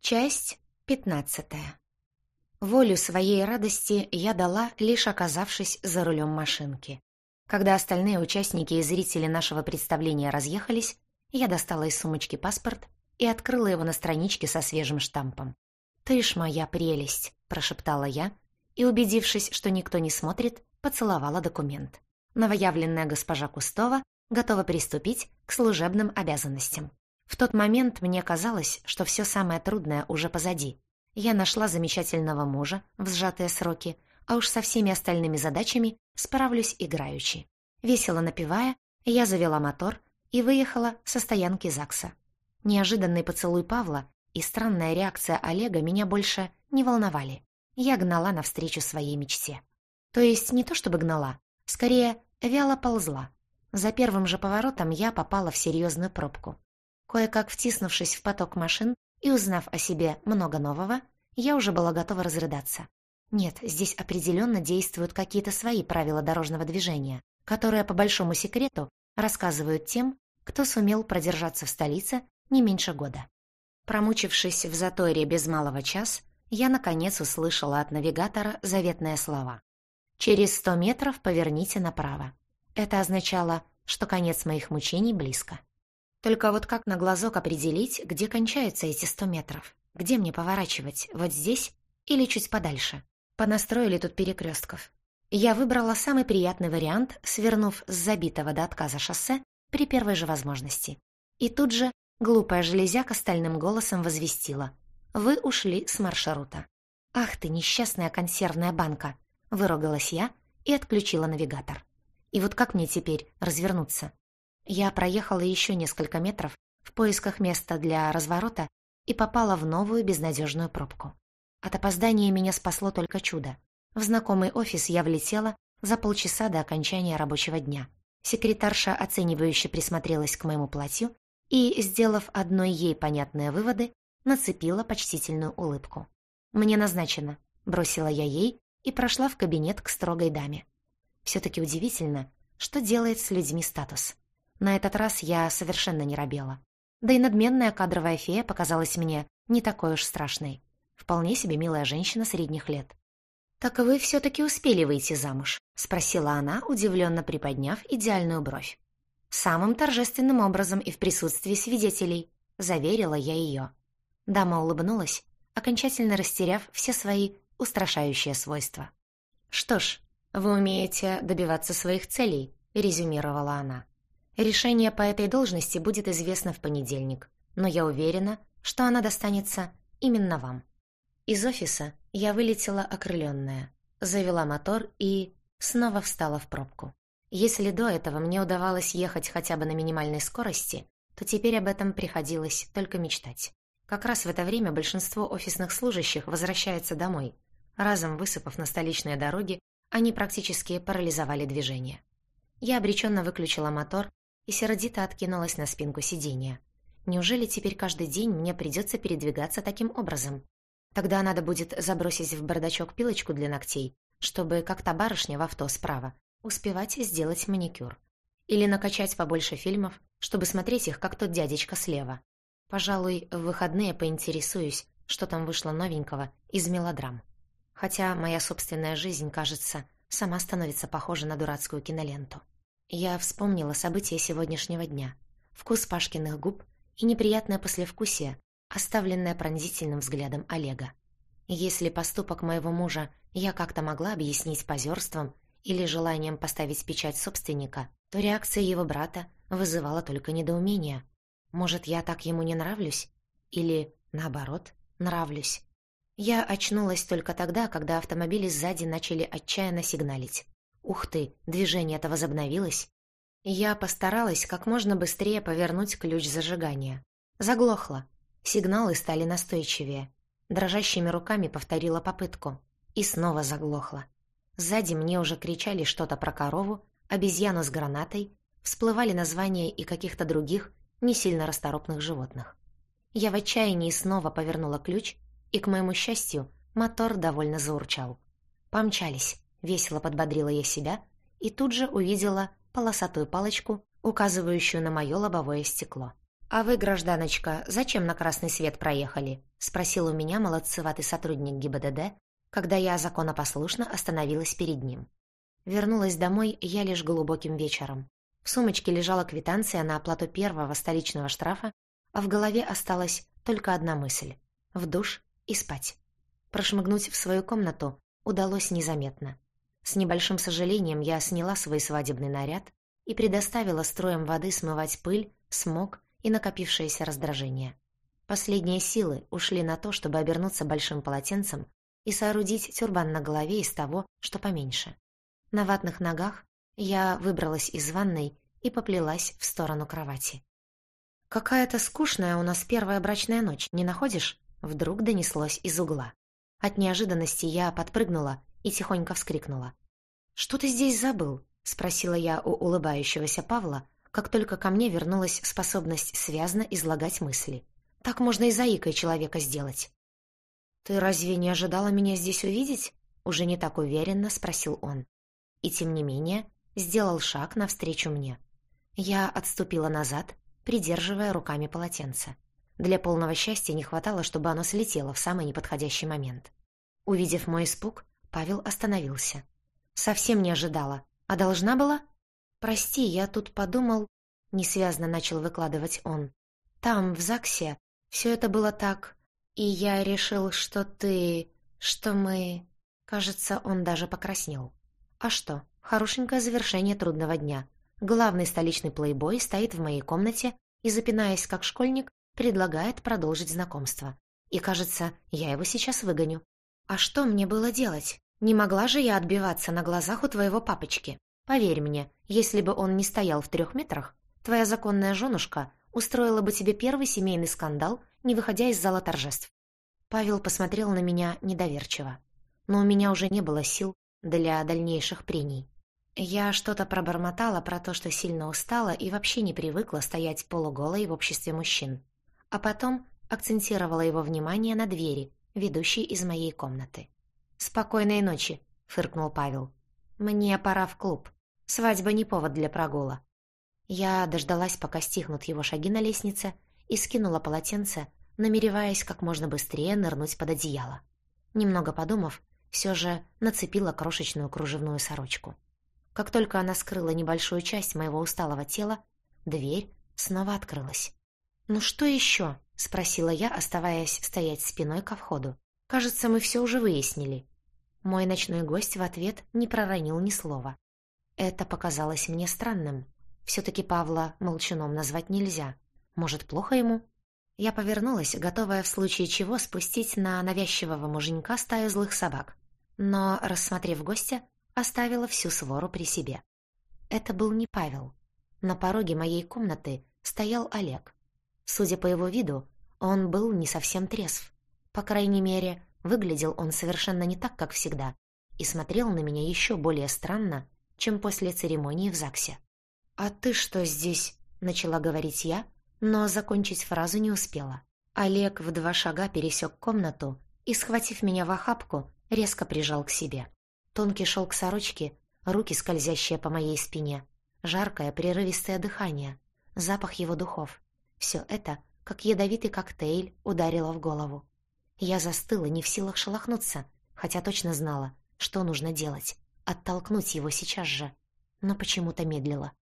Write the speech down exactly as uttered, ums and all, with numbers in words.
Часть пятнадцатая. Волю своей радости я дала, лишь оказавшись за рулем машинки. Когда остальные участники и зрители нашего представления разъехались, я достала из сумочки паспорт и открыла его на страничке со свежим штампом. «Ты ж моя прелесть!» – прошептала я и, убедившись, что никто не смотрит, поцеловала документ. Новоявленная госпожа Кустова готова приступить к служебным обязанностям. В тот момент мне казалось, что все самое трудное уже позади. Я нашла замечательного мужа в сжатые сроки, а уж со всеми остальными задачами справлюсь играючи. Весело напевая, я завела мотор и выехала со стоянки ЗАГСа. Неожиданный поцелуй Павла и странная реакция Олега меня больше не волновали. Я гнала навстречу своей мечте. То есть не то чтобы гнала, скорее вяло ползла. За первым же поворотом я попала в серьезную пробку. Кое-как втиснувшись в поток машин и узнав о себе много нового, я уже была готова разрыдаться. Нет, здесь определенно действуют какие-то свои правила дорожного движения, которые, по большому секрету, рассказывают тем, кто сумел продержаться в столице не меньше года. Промучившись в заторе без малого час, я, наконец, услышала от навигатора заветные слова. «Через сто метров поверните направо». Это означало, что конец моих мучений близко. Только вот как на глазок определить, где кончаются эти сто метров? Где мне поворачивать? Вот здесь или чуть подальше? Понастроили тут перекрестков. Я выбрала самый приятный вариант, свернув с забитого до отказа шоссе при первой же возможности. И тут же глупая железяка стальным голосом возвестила: «Вы ушли с маршрута». «Ах ты, несчастная консервная банка!» — выругалась я и отключила навигатор. И вот как мне теперь развернуться? Я проехала еще несколько метров в поисках места для разворота и попала в новую безнадежную пробку. От опоздания меня спасло только чудо. В знакомый офис я влетела за полчаса до окончания рабочего дня. Секретарша оценивающе присмотрелась к моему платью и, сделав одной ей понятные выводы, нацепила почтительную улыбку. «Мне назначено», — бросила я ей и прошла в кабинет к строгой даме. Все-таки удивительно, что делает с людьми статус. На этот раз я совершенно не робела. Да и надменная кадровая фея показалась мне не такой уж страшной. Вполне себе милая женщина средних лет. «Так вы все-таки успели выйти замуж?» — спросила она, удивленно приподняв идеальную бровь. «Самым торжественным образом и в присутствии свидетелей», — заверила я ее. Дама улыбнулась, окончательно растеряв все свои устрашающие свойства. «Что ж, вы умеете добиваться своих целей», — резюмировала она. «Решение по этой должности будет известно в понедельник, но я уверена, что она достанется именно вам». Из офиса я вылетела окрыленная, завела мотор и снова встала в пробку. Если до этого мне удавалось ехать хотя бы на минимальной скорости, то теперь об этом приходилось только мечтать. Как раз в это время большинство офисных служащих возвращается домой. Разом высыпав на столичные дороги, они практически парализовали движение. Я обреченно выключила мотор и сердито откинулась на спинку сиденья. Неужели теперь каждый день мне придется передвигаться таким образом? Тогда надо будет забросить в бардачок пилочку для ногтей, чтобы, как та барышня в авто справа, успевать сделать маникюр. Или накачать побольше фильмов, чтобы смотреть их, как тот дядечка слева. Пожалуй, в выходные поинтересуюсь, что там вышло новенького из мелодрам. Хотя моя собственная жизнь, кажется, сама становится похожа на дурацкую киноленту. Я вспомнила события сегодняшнего дня, вкус Пашкиных губ и неприятное послевкусие, оставленное пронзительным взглядом Олега. Если поступок моего мужа я как-то могла объяснить позерством или желанием поставить печать собственника, то реакция его брата вызывала только недоумение. Может, я так ему не нравлюсь? Или, наоборот, нравлюсь? Я очнулась только тогда, когда автомобили сзади начали отчаянно сигналить. Ух ты, движение-то возобновилось. Я постаралась как можно быстрее повернуть ключ зажигания. Заглохло. Сигналы стали настойчивее. Дрожащими руками повторила попытку. И снова заглохло. Сзади мне уже кричали что-то про корову, обезьяну с гранатой, всплывали названия и каких-то других, не сильно расторопных животных. Я в отчаянии снова повернула ключ, и, к моему счастью, мотор довольно заурчал. «Помчались», — весело подбодрила я себя, и тут же увидела полосатую палочку, указывающую на мое лобовое стекло. «А вы, гражданочка, зачем на красный свет проехали?» спросил у меня молодцеватый сотрудник ГИБДД, когда я законопослушно остановилась перед ним. Вернулась домой я лишь глубоким вечером. В сумочке лежала квитанция на оплату первого столичного штрафа, а в голове осталась только одна мысль — в душ и спать. Прошмыгнуть в свою комнату удалось незаметно. С небольшим сожалением я сняла свой свадебный наряд и предоставила струям воды смывать пыль, смог и накопившееся раздражение. Последние силы ушли на то, чтобы обернуться большим полотенцем и соорудить тюрбан на голове из того, что поменьше. На ватных ногах я выбралась из ванной и поплелась в сторону кровати. «Какая-то скучная у нас первая брачная ночь, не находишь?» Вдруг донеслось из угла. От неожиданности я подпрыгнула и тихонько вскрикнула. «Что ты здесь забыл?» — спросила я у улыбающегося Павла, как только ко мне вернулась способность связно излагать мысли. «Так можно и заикой человека сделать». «Ты разве не ожидала меня здесь увидеть?» — уже не так уверенно спросил он. И тем не менее сделал шаг навстречу мне. Я отступила назад, придерживая руками полотенце. Для полного счастья не хватало, чтобы оно слетело в самый неподходящий момент. Увидев мой испуг, Павел остановился. «Совсем не ожидала. А должна была?» «Прости, я тут подумал...» — несвязно начал выкладывать он. «Там, в ЗАГСе, все это было так... И я решил, что ты... что мы...» Кажется, он даже покраснел. А что, хорошенькое завершение трудного дня. Главный столичный плейбой стоит в моей комнате и, запинаясь как школьник, предлагает продолжить знакомство. И, кажется, я его сейчас выгоню. А что мне было делать? Не могла же я отбиваться на глазах у твоего папочки. Поверь мне, если бы он не стоял в трех метрах, твоя законная женушка устроила бы тебе первый семейный скандал, не выходя из зала торжеств. Павел посмотрел на меня недоверчиво. Но у меня уже не было сил для дальнейших прений. Я что-то пробормотала про то, что сильно устала и вообще не привыкла стоять полуголой в обществе мужчин. А потом акцентировала его внимание на двери, ведущей из моей комнаты. «Спокойной ночи», — фыркнул Павел. «Мне пора в клуб. Свадьба не повод для прогула». Я дождалась, пока стихнут его шаги на лестнице, и скинула полотенце, намереваясь как можно быстрее нырнуть под одеяло. Немного подумав, все же нацепила крошечную кружевную сорочку. Как только она скрыла небольшую часть моего усталого тела, дверь снова открылась. «Ну что еще?» — спросила я, оставаясь стоять спиной ко входу. «Кажется, мы все уже выяснили». Мой ночной гость в ответ не проронил ни слова. Это показалось мне странным. Все-таки Павла молчуном назвать нельзя. Может, плохо ему? Я повернулась, готовая в случае чего спустить на навязчивого муженька стаю злых собак. Но, рассмотрев гостя, оставила всю свору при себе. Это был не Павел. На пороге моей комнаты стоял Олег. Судя по его виду, он был не совсем трезв. По крайней мере, выглядел он совершенно не так, как всегда, и смотрел на меня еще более странно, чем после церемонии в ЗАГСе. «А ты что здесь?» — начала говорить я, но закончить фразу не успела. Олег в два шага пересек комнату и, схватив меня в охапку, резко прижал к себе. Тонкий шелк сорочки, руки, скользящие по моей спине, жаркое прерывистое дыхание, запах его духов. Все это, как ядовитый коктейль, ударило в голову. Я застыла, не в силах шелохнуться, хотя точно знала, что нужно делать — оттолкнуть его сейчас же. Но почему-то медлила.